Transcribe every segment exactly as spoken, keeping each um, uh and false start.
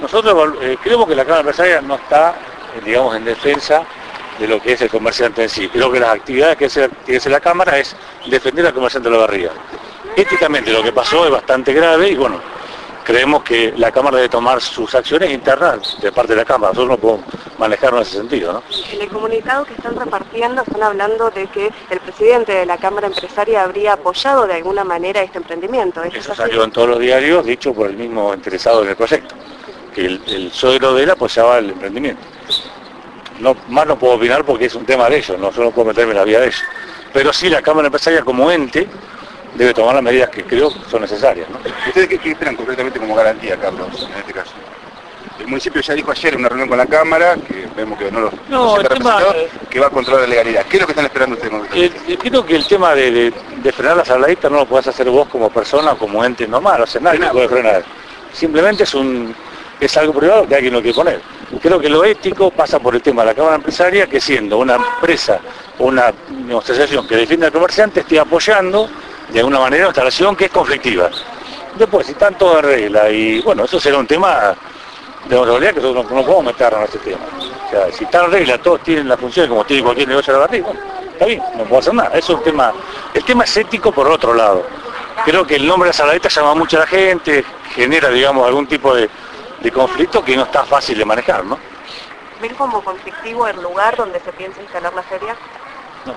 nosotros eh, creemos que la Cámara Empresaria no está, eh, digamos, en defensa de lo que es el comerciante en sí. Creo que las actividades que hace, que hace la Cámara es defender al comerciante de la barriga. Éticamente lo que pasó es bastante grave y bueno, creemos que la Cámara debe tomar sus acciones internas de parte de la Cámara. Nosotros no podemos manejarlo en ese sentido, ¿no? En el comunicado que están repartiendo están hablando de que el presidente de la Cámara Empresaria habría apoyado de alguna manera este emprendimiento. ¿Eso Eso salió en todos los diarios, dicho por el mismo interesado en el proyecto, que el, el suegro de él apoyaba el emprendimiento. No, más no puedo opinar porque es un tema de ellos, no, yo no puedo meterme en la vida de ellos. Pero sí la Cámara Empresaria como ente debe tomar las medidas que creo son necesarias, ¿no? ¿Ustedes qué, qué esperan concretamente como garantía, Carlos, en este caso? El municipio ya dijo ayer en una reunión con la Cámara, que vemos que no lo no, el tema, que va a controlar la legalidad. ¿Qué es lo que están esperando ustedes concretamente? Eh, creo que el tema de, de, de frenar la saladita no lo podés hacer vos como persona o como ente normal, o sea, nadie lo puede frenar. Simplemente es un es algo privado que alguien lo quiere poner. Creo que lo ético pasa por el tema de la Cámara Empresaria, que siendo una empresa o una, una asociación que defiende al comerciante, esté apoyando de alguna manera una instalación que es conflictiva. Después, si están todos en regla, y bueno, eso será un tema de realidad que nosotros no, no podemos meternos en este tema. O sea, si están en regla, todos tienen la función como tiene cualquier negocio de la barriga, bueno, está bien, no puedo hacer nada. Eso es un tema, el tema es ético por otro lado. Creo que el nombre de la saladita llama mucho a la gente, genera, digamos, algún tipo de, de conflicto que no está fácil de manejar, ¿no? ¿Ven como conflictivo el lugar donde se piensa instalar la feria? No,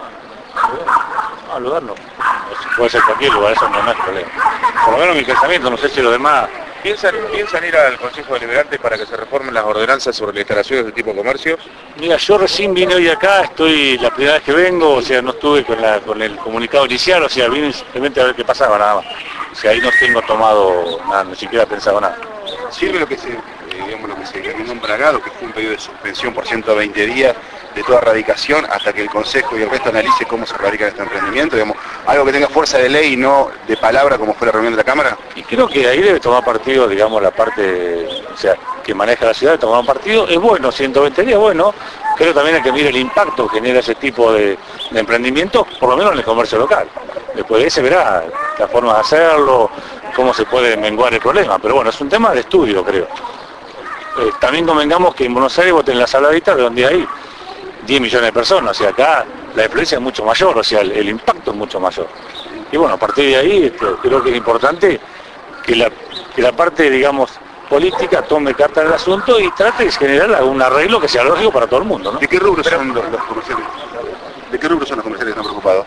no, el lugar no. Puede ser cualquier lugar, eso no es problema. Por lo menos mi pensamiento, no sé si los demás... ¿Piensan, ¿Piensan ir al Consejo Deliberante para que se reformen las ordenanzas sobre la instalación de este tipo de comercio? Mira, yo recién vine hoy acá, estoy la primera vez que vengo, o sea, no estuve con, la, con el comunicado inicial, o sea, vine simplemente a ver qué pasaba nada más. O sea, ahí no tengo tomado nada, ni siquiera he pensado nada. Sirve lo que se, eh, digamos, lo que se terminó embragado, que fue un pedido de suspensión por ciento veinte días de toda radicación hasta que el Consejo y el resto analice cómo se radica este emprendimiento, digamos, algo que tenga fuerza de ley y no de palabra como fue la reunión de la Cámara. Y creo que ahí debe tomar partido, digamos, la parte, o sea, que maneja la ciudad, tomar un partido, es bueno, ciento veinte días, bueno, creo también hay que mirar el impacto que genera ese tipo de, de emprendimiento, por lo menos en el comercio local. Después de ahí se verá la forma de hacerlo, cómo se puede menguar el problema, pero bueno, es un tema de estudio, creo. Eh, también convengamos que en Buenos Aires vos tenés la saladita de donde hay diez millones de personas, o sea, acá la influencia es mucho mayor, o sea, el, el impacto es mucho mayor. Y bueno, a partir de ahí este, creo que es importante que la, que la parte, digamos, política tome carta en el asunto y trate de generar un arreglo que sea lógico para todo el mundo, ¿no? ¿De qué rubros son los, los comerciantes? ¿De qué rubros son los comerciantes que están preocupados?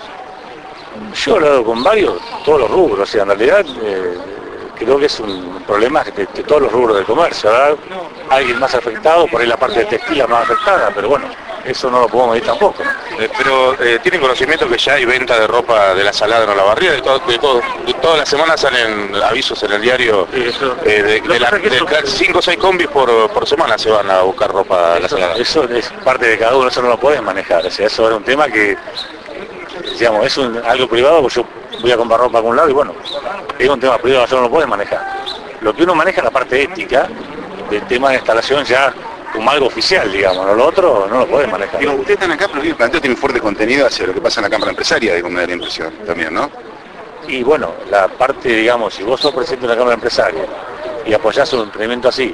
Yo he hablado con varios, todos los rubros, o sea, en realidad eh, creo que es un problema de, de todos los rubros del comercio, ¿verdad? Alguien más afectado, por ahí la parte de textil es más afectada, pero bueno, eso no lo podemos medir tampoco, ¿no? Eh, pero eh, ¿tienen conocimiento que ya hay venta de ropa de la Salada en Olavarría? De, todo, de, todo, de todas las semanas salen avisos en el diario, sí, eso, eh, de, de, la, de eso, cinco o seis combis por, por semana se van a buscar ropa de la eso, Salada. Eso es parte de cada uno, eso no lo pueden manejar, o sea, eso es un tema que, digamos, es un, algo privado, porque yo voy a comprar ropa a algún lado y bueno, es un tema privado, eso no lo pueden manejar. Lo que uno maneja es la parte ética del tema de instalación ya como algo oficial, digamos, ¿no? Lo otro no lo pueden manejar. Digo, ustedes están acá, pero el planteo tiene un fuerte contenido hacia lo que pasa en la Cámara Empresaria, digo, me da la impresión también, ¿no? Y bueno, la parte, digamos, si vos sos presidente de una Cámara Empresaria y apoyás un emprendimiento así,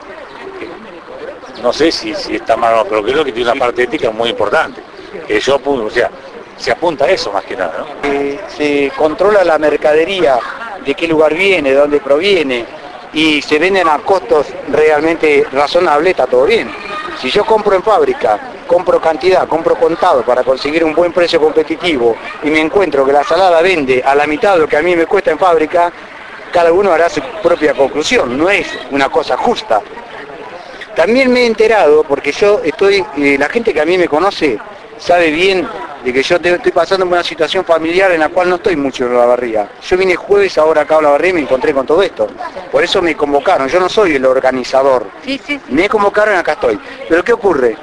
no sé si, si está mal o no, pero creo que tiene una parte ética muy importante. Que yo apunto, o sea, se apunta a eso más que nada, ¿no? Eh, se controla la mercadería, de qué lugar viene, de dónde proviene, y se venden a costos realmente razonables, está todo bien. Si yo compro en fábrica, compro cantidad, compro contado para conseguir un buen precio competitivo y me encuentro que la salada vende a la mitad de lo que a mí me cuesta en fábrica, cada uno hará su propia conclusión, no es una cosa justa. También me he enterado, porque yo estoy, eh, la gente que a mí me conoce sabe bien de que yo te, estoy pasando por una situación familiar en la cual no estoy mucho en Olavarría. Yo vine jueves ahora acá a Olavarría y me encontré con todo esto. Por eso me convocaron, yo no soy el organizador. Sí, sí, sí. Me convocaron y acá estoy. Pero ¿qué ocurre?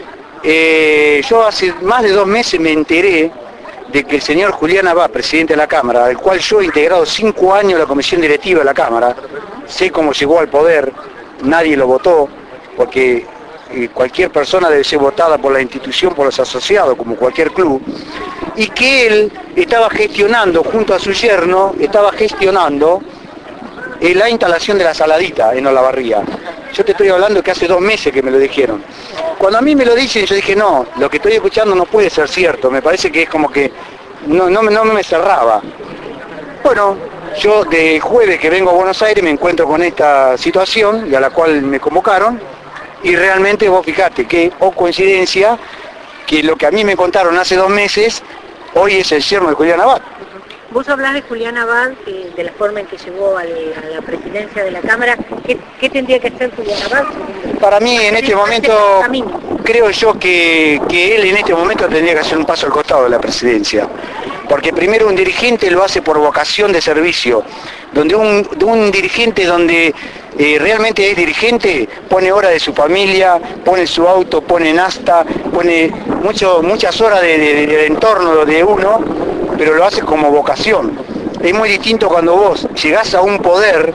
Eh, yo hace más de dos meses me enteré de que el señor Julián Abad, presidente de la Cámara, del cual yo he integrado cinco años en la comisión directiva de la Cámara, sé cómo llegó al poder, nadie lo votó, porque eh, cualquier persona debe ser votada por la institución, por los asociados, como cualquier club, y que él estaba gestionando, junto a su yerno, estaba gestionando eh, la instalación de la saladita en Olavarría. Yo te estoy hablando que hace dos meses que me lo dijeron. Cuando a mí me lo dicen, yo dije, no, lo que estoy escuchando no puede ser cierto. Me parece que es como que no, no, no me cerraba. Bueno, yo de jueves que vengo a Buenos Aires me encuentro con esta situación, y a la cual me convocaron, y realmente vos fijate que, o coincidencia, que lo que a mí me contaron hace dos meses, hoy es el yerno de Julián Abad. Vos hablás de Julián Abad, eh, de la forma en que llegó al, a la presidencia de la Cámara. ¿Qué, qué tendría que hacer Julián Abad? Para mí en este momento, creo yo que, que él en este momento tendría que hacer un paso al costado de la presidencia. Porque primero un dirigente lo hace por vocación de servicio, donde un, un dirigente donde eh, realmente es dirigente, pone horas de su familia, pone su auto, pone nasta, pone mucho, muchas horas de, de, de, de entorno de uno, pero lo hace como vocación. Es muy distinto cuando vos llegás a un poder,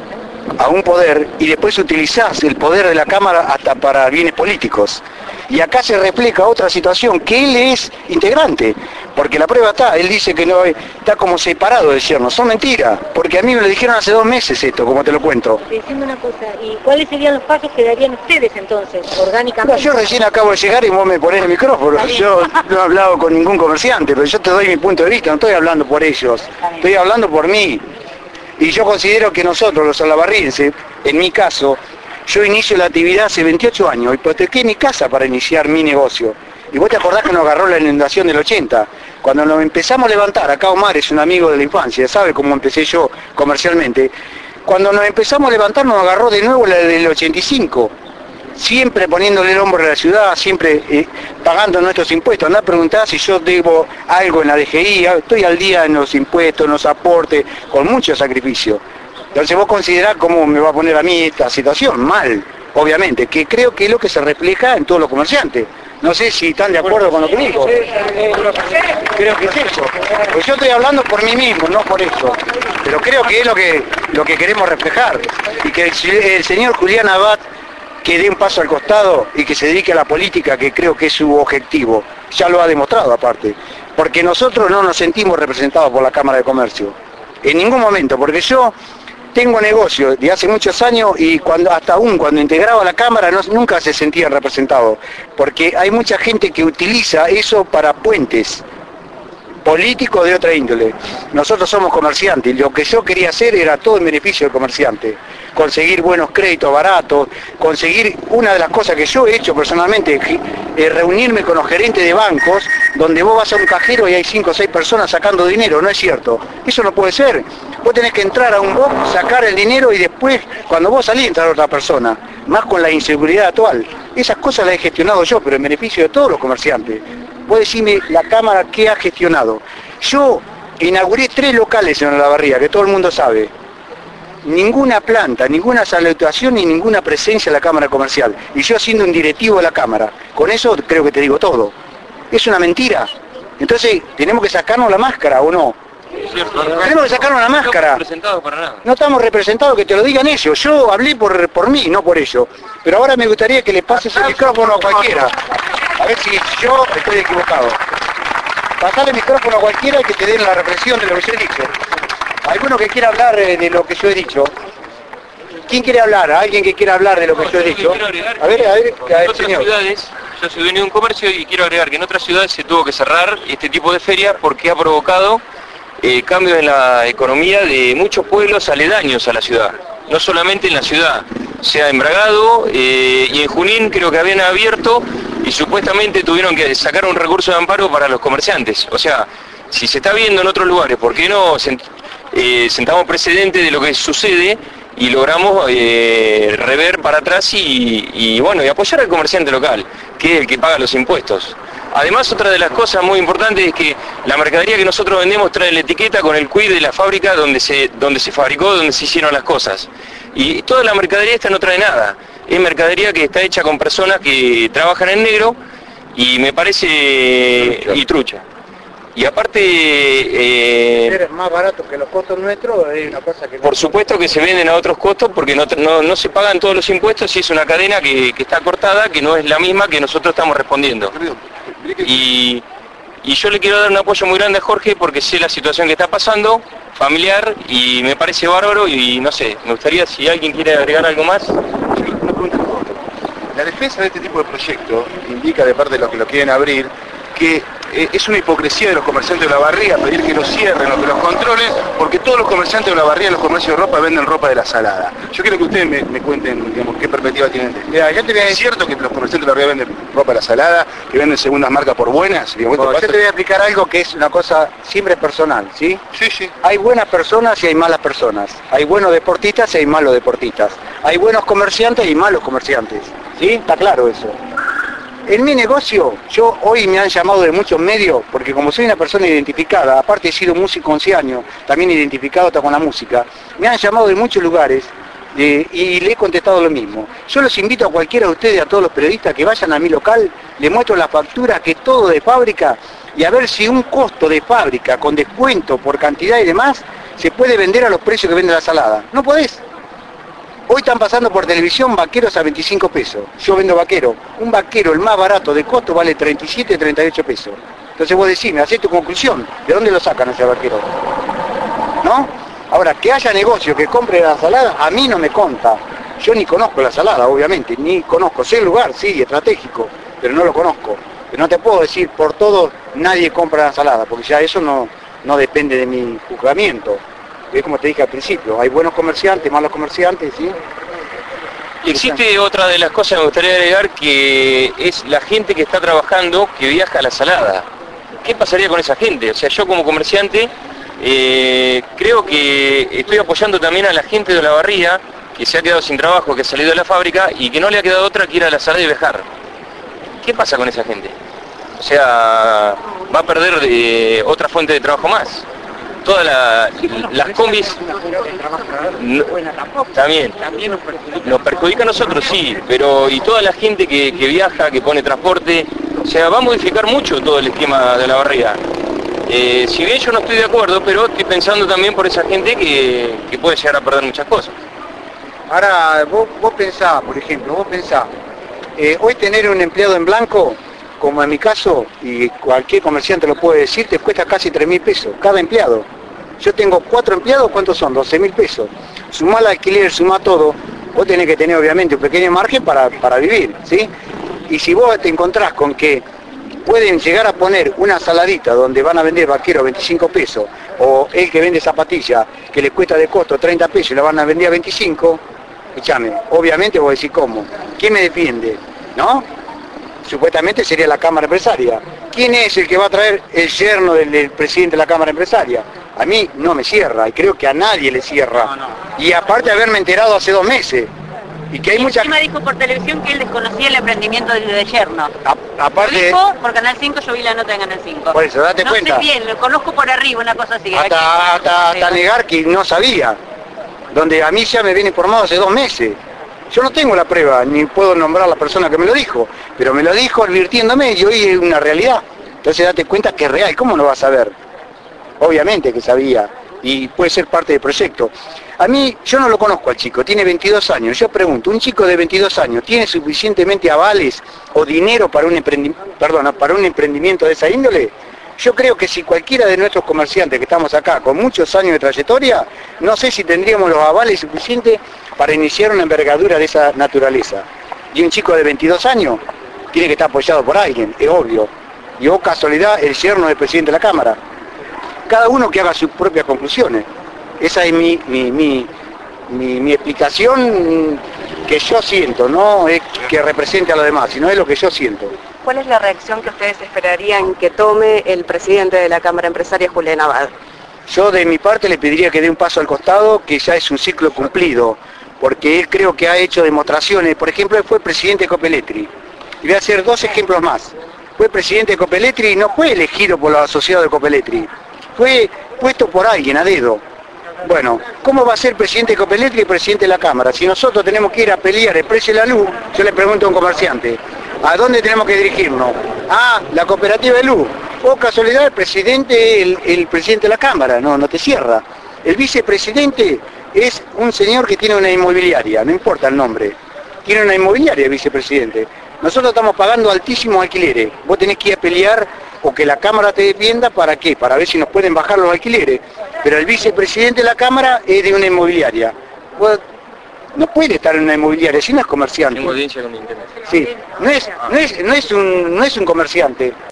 a un poder, y después utilizás el poder de la Cámara hasta para bienes políticos. Y acá se refleja otra situación, que él es integrante, porque la prueba está, él dice que no está como separado del yerno. Son mentiras, porque a mí me lo dijeron hace dos meses esto, como te lo cuento. Diciendo una cosa, ¿y cuáles serían los pasos que darían ustedes entonces, orgánicamente? No, yo recién acabo de llegar y vos me ponés el micrófono. Yo no he hablado con ningún comerciante, pero yo te doy mi punto de vista, no estoy hablando por ellos, estoy hablando por mí. Y yo considero que nosotros, los alabarrienses, en mi caso, yo inicio la actividad hace veintiocho años, hipotequé mi casa para iniciar mi negocio. Y vos te acordás que nos agarró la inundación del ochenta. Cuando nos empezamos a levantar, acá Omar es un amigo de la infancia, sabe cómo empecé yo comercialmente. Cuando nos empezamos a levantar nos agarró de nuevo la del ochenta y cinco. Siempre poniéndole el hombro a la ciudad, siempre eh, pagando nuestros impuestos. Andá a preguntar si yo debo algo en la D G I, estoy al día en los impuestos, en los aportes, con mucho sacrificio. Entonces vos considerás cómo me va a poner a mí esta situación, mal, obviamente, que creo que es lo que se refleja en todos los comerciantes. No sé si están de acuerdo con lo que digo. Creo que es eso. Pues yo estoy hablando por mí mismo, no por eso. Pero creo que es lo que, lo que queremos reflejar. Y que el, el señor Julián Abad que dé un paso al costado y que se dedique a la política, que creo que es su objetivo. Ya lo ha demostrado aparte. Porque nosotros no nos sentimos representados por la Cámara de Comercio. En ningún momento, porque yo tengo negocio de hace muchos años y cuando hasta aún cuando integraba la Cámara no, nunca se sentían representados, porque hay mucha gente que utiliza eso para puentes políticos de otra índole. Nosotros somos comerciantes y lo que yo quería hacer era todo en beneficio del comerciante, conseguir buenos créditos baratos, conseguir una de las cosas que yo he hecho personalmente, eh, reunirme con los gerentes de bancos, donde vos vas a un cajero y hay cinco o seis personas sacando dinero. No es cierto, eso no puede ser. Vos tenés que entrar a un box, sacar el dinero y después, cuando vos salís, entrar otra persona, más con la inseguridad actual. Esas cosas las he gestionado yo, pero en beneficio de todos los comerciantes. Vos decime la Cámara qué ha gestionado. Yo inauguré tres locales en Olavarría, que todo el mundo sabe. Ninguna planta, ninguna salutación ni ninguna presencia en la Cámara Comercial. Y yo siendo un directivo de la Cámara. Con eso creo que te digo todo. Es una mentira. Entonces, tenemos que sacarnos la máscara, ¿o no? Tenemos que sacarnos la máscara. No estamos representados, que te lo digan ellos. Yo hablé por, por mí, no por ellos. Pero ahora me gustaría que le pases el micrófono a cualquiera. A ver si yo estoy equivocado. Pasale el micrófono a cualquiera y que te den la reflexión de lo que yo he dicho. ¿Alguno que quiera hablar de lo que yo he dicho? ¿Quién quiere hablar? ¿Alguien que quiera hablar de lo que yo he dicho? A ver, a ver, a ver, señor. Yo soy dueño de un comercio y quiero agregar que en otras ciudades se tuvo que cerrar este tipo de ferias porque ha provocado eh, cambios en la economía de muchos pueblos aledaños a la ciudad. No solamente en la ciudad, se ha embragado eh, y en Junín creo que habían abierto y supuestamente tuvieron que sacar un recurso de amparo para los comerciantes. O sea, si se está viendo en otros lugares, ¿por qué no sent, eh, sentamos precedentes de lo que sucede y logramos eh, rever para atrás y, y bueno, y apoyar al comerciante local, que es el que paga los impuestos? Además, otra de las cosas muy importantes es que la mercadería que nosotros vendemos trae la etiqueta con el Q I de la fábrica donde se, donde se fabricó, donde se hicieron las cosas. Y toda la mercadería esta no trae nada. Es mercadería que está hecha con personas que trabajan en negro y me parece... y trucha. Y aparte... Eh, más barato que los costos nuestros, es una cosa que... Por supuesto que se venden a otros costos porque no, no, no se pagan todos los impuestos y es una cadena que, que está cortada, que no es la misma que nosotros estamos respondiendo. Y, y yo le quiero dar un apoyo muy grande a Jorge porque sé la situación que está pasando, familiar, y me parece bárbaro y no sé, me gustaría si alguien quiere agregar algo más. pregunta un poco. La defensa de este tipo de proyectos indica de parte de los que lo quieren abrir que eh, es una hipocresía de los comerciantes de Olavarría pedir que los cierren o que los controlen, porque todos los comerciantes de Olavarría en los comercios de ropa venden ropa de la Salada. Yo quiero que ustedes me, me cuenten, digamos, qué perspectiva tienen de esto. Mira, yo te voy a ¿Es decir, cierto que los comerciantes de Olavarría venden ropa de la Salada, que venden segundas marcas por buenas? Digamos, yo ¿esto te voy a explicar algo que es una cosa siempre personal, ¿sí? Sí, sí. Hay buenas personas y hay malas personas. Hay buenos deportistas y hay malos deportistas. Hay buenos comerciantes y malos comerciantes. ¿Sí? Está claro eso. En mi negocio, yo hoy me han llamado de muchos medios, porque como soy una persona identificada, aparte he sido músico once años, también identificado hasta con la música, me han llamado de muchos lugares eh, y le he contestado lo mismo. Yo los invito a cualquiera de ustedes, a todos los periodistas, que vayan a mi local, les muestro la factura, que es todo de fábrica, y a ver si un costo de fábrica con descuento por cantidad y demás se puede vender a los precios que vende la Salada. No podés. Hoy están pasando por televisión vaqueros a veinticinco pesos. Yo vendo vaquero. Un vaquero, el más barato de costo, vale treinta y siete, treinta y ocho pesos. Entonces vos decís, me hacés tu conclusión. ¿De dónde lo sacan ese vaquero? ¿No? Ahora, que haya negocio que compre la Salada, a mí no me conta. Yo ni conozco la Salada, obviamente. Ni conozco. Sé el lugar, sí, estratégico, pero no lo conozco. Pero no te puedo decir, por todo, nadie compra la Salada, porque ya eso no, no depende de mi juzgamiento. Es como te dije al principio, hay buenos comerciantes, malos comerciantes, ¿sí? Existe otra de las cosas que me gustaría agregar, que es la gente que está trabajando, que viaja a la Salada. ¿Qué pasaría con esa gente? O sea, yo como comerciante eh, creo que estoy apoyando también a la gente de Olavarría, que se ha quedado sin trabajo, que ha salido de la fábrica y que no le ha quedado otra que ir a la Salada y viajar. ¿Qué pasa con esa gente? O sea, va a perder eh, otra fuente de trabajo más. Todas la, las combis no, también nos perjudica a nosotros, sí, pero y toda la gente que, que viaja, que pone transporte, o sea, va a modificar mucho todo el esquema de Olavarría. Eh, si bien yo no estoy de acuerdo, pero estoy pensando también por esa gente que, que puede llegar a perder muchas cosas. Ahora, vos, vos pensás, por ejemplo, vos pensás, eh, hoy tener un empleado en blanco, como en mi caso, y cualquier comerciante lo puede decir, te cuesta casi tres mil pesos, cada empleado. Yo tengo cuatro empleados, ¿cuántos son? doce mil pesos. Sumá el alquiler, sumá todo, vos tenés que tener obviamente un pequeño margen para, para vivir, ¿sí? Y si vos te encontrás con que pueden llegar a poner una saladita donde van a vender vaqueros a veinticinco pesos, o el que vende zapatillas, que le cuesta de costo treinta pesos y la van a vender a veinticinco, escúchame, obviamente vos decís, ¿cómo? ¿Quién me defiende? ¿No? Supuestamente sería la Cámara Empresaria. ¿Quién es el que va a traer el yerno del, del presidente de la Cámara Empresaria? A mí no me cierra, y creo que a nadie le cierra. No, no. Y aparte de haberme enterado hace dos meses. Y que hay y mucha... encima dijo por televisión que él desconocía el emprendimiento de, de yerno. A, aparte... Lo dijo por Canal cinco, yo vi la nota en Canal cinco. Por eso, date no cuenta. No sé bien, lo conozco por arriba, una cosa así. Hasta, aquí, hasta, hasta negar que no sabía. Donde a mí ya me viene informado hace dos meses. Yo no tengo la prueba, ni puedo nombrar a la persona que me lo dijo, pero me lo dijo advirtiéndome y hoy es una realidad. Entonces date cuenta que es real, ¿cómo no vas a saber? Obviamente que sabía, y puede ser parte del proyecto. A mí, yo no lo conozco al chico, tiene veintidós años. Yo pregunto, ¿un chico de veintidós años tiene suficientemente avales o dinero para un, emprendi perdón, para un emprendimiento de esa índole? Yo creo que si cualquiera de nuestros comerciantes que estamos acá, con muchos años de trayectoria, no sé si tendríamos los avales suficientes para iniciar una envergadura de esa naturaleza. Y un chico de veintidós años tiene que estar apoyado por alguien, es obvio. Y o casualidad, el yerno del presidente de la Cámara. Cada uno que haga sus propias conclusiones. Esa es mi, mi, mi, mi, mi explicación que yo siento, no es que represente a los demás, sino es lo que yo siento. ¿Cuál es la reacción que ustedes esperarían que tome el presidente de la Cámara Empresaria, Julián Abad? Yo de mi parte le pediría que dé un paso al costado, que ya es un ciclo cumplido, porque él creo que ha hecho demostraciones. Por ejemplo, él fue presidente de Copeletri. Y voy a hacer dos ejemplos más. Fue presidente de Copeletri y no fue elegido por los asociados de Copeletri. Fue puesto por alguien a dedo. Bueno, ¿cómo va a ser presidente de Copeletri y presidente de la Cámara? Si nosotros tenemos que ir a pelear el precio de la luz, yo le pregunto a un comerciante, ¿a dónde tenemos que dirigirnos? Ah, la cooperativa de luz. O casualidad, el presidente, el, el presidente de la Cámara, no, no te cierra. El vicepresidente es un señor que tiene una inmobiliaria, no importa el nombre. Tiene una inmobiliaria el vicepresidente. Nosotros estamos pagando altísimos alquileres. Vos tenés que ir a pelear o que la Cámara te defienda, ¿para qué? Para ver si nos pueden bajar los alquileres. Pero el vicepresidente de la Cámara es de una inmobiliaria. Vos no puede estar en una inmobiliaria, si no es comerciante. Tengo audiencia con mi intendente. Sí, no es, no es, no es un, no es un comerciante.